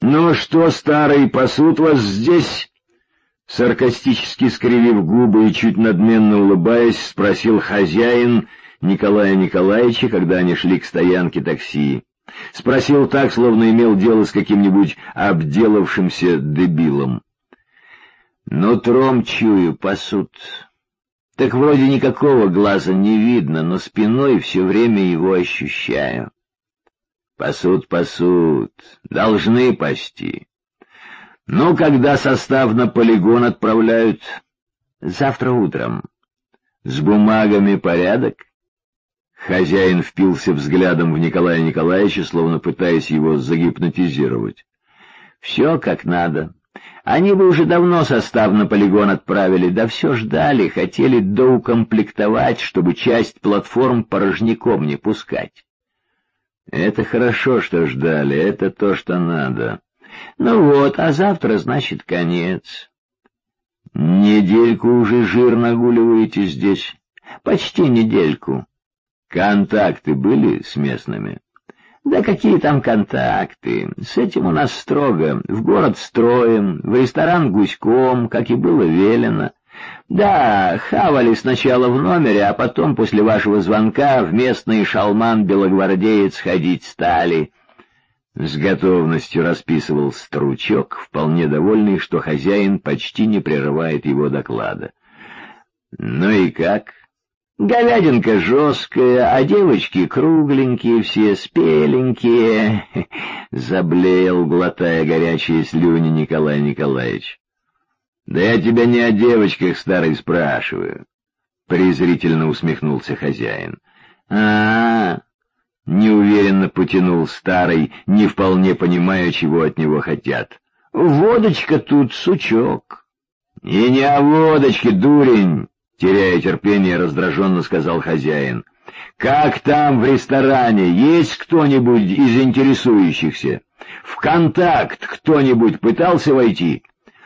«Ну что, старый, пасут вас здесь?» Саркастически скривив губы и чуть надменно улыбаясь, спросил хозяин Николая Николаевича, когда они шли к стоянке такси. Спросил так, словно имел дело с каким-нибудь обделавшимся дебилом. «Нутром чую, пасут. Так вроде никакого глаза не видно, но спиной все время его ощущаю. Пасут, должны пасти. Ну, когда состав на полигон отправляют? Завтра утром. С бумагами порядок?» Хозяин впился взглядом в Николая Николаевича, словно пытаясь его загипнотизировать. «Все как надо. Они бы уже давно состав на полигон отправили, да все ждали, хотели доукомплектовать, чтобы часть платформ порожняком не пускать». «Это хорошо, что ждали, это то, что надо. Ну вот, а завтра, значит, конец. Недельку уже жир нагуливаете здесь? Почти недельку. Контакты были с местными?» «Да какие там контакты? С этим у нас строго. В город строим, в ресторан гуськом, как и было велено. Да, хавали сначала в номере, а потом, после вашего звонка, в местный шалман-белогвардеец ходить стали». С готовностью расписывал Стручок, вполне довольный, что хозяин почти не прерывает его доклада. «Ну и как?» «Говядинка жесткая, а девочки кругленькие, все спеленькие», — заблеял, глотая горячие слюни Николай Николаевич. «Да я тебя не о девочках, старый, спрашиваю», — презрительно усмехнулся хозяин. «А-а-а», — неуверенно потянул старый, не вполне понимая, чего от него хотят. «Водочка тут, сучок». «И не о водочке, дурень», — теряя терпение, раздраженно сказал хозяин. «Как там в ресторане? Есть кто-нибудь из интересующихся? В контакт кто-нибудь пытался войти?»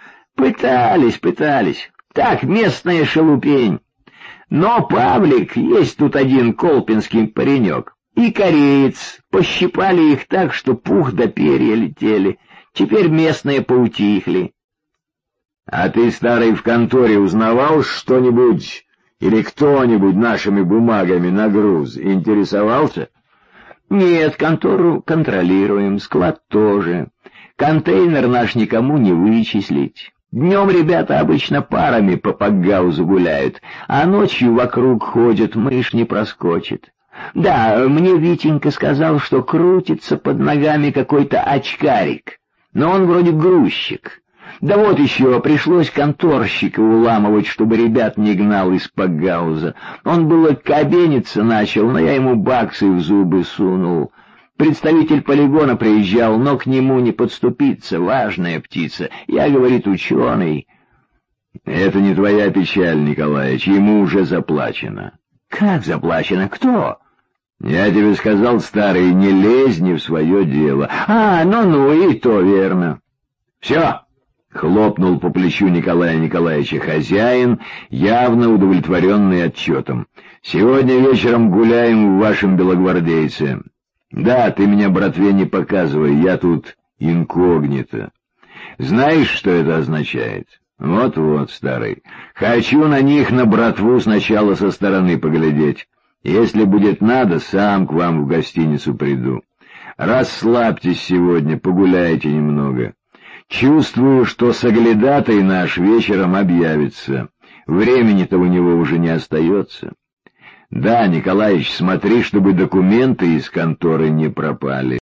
Пытались. Так, местная шелупень. Но Павлик, есть тут один колпинский паренек, и кореец, пощипали их так, что пух до перья летели. Теперь местные поутихли». «А ты, старый, в конторе узнавал что-нибудь или кто-нибудь нашими бумагами на груз интересовался?» «Нет, контору контролируем, склад тоже. Контейнер наш никому не вычислить. Днем ребята обычно парами по пакгаузу гуляют, а ночью вокруг ходят, мышь не проскочит. Да, мне Витенька сказал, что крутится под ногами какой-то очкарик, но он вроде грузчик. Да вот еще пришлось конторщика уламывать, чтобы ребят не гнал из пакгауза. Он было кабениться начал, но я ему баксы в зубы сунул. Представитель полигона приезжал, но к нему не подступиться, важная птица. Я, говорит, ученый». «Это не твоя печаль, Николаич, ему уже заплачено». «Как заплачено? Кто?» «Я тебе сказал, старый, не лезь не в свое дело». Ну, и то верно». «Все!» — хлопнул по плечу Николая Николаевича хозяин, явно удовлетворенный отчетом. «Сегодня вечером гуляем в вашем белогвардейце. Да, ты меня братве не показывай, я тут инкогнито. Знаешь, что это означает? Вот-вот, старый, хочу на них, на братву, сначала со стороны поглядеть. Если будет надо, сам к вам в гостиницу приду. Расслабьтесь сегодня, погуляйте немного. Чувствую, что соглядатай наш вечером объявится. Времени-то у него уже не остается. Да, Николаич, смотри, чтобы документы из конторы не пропали.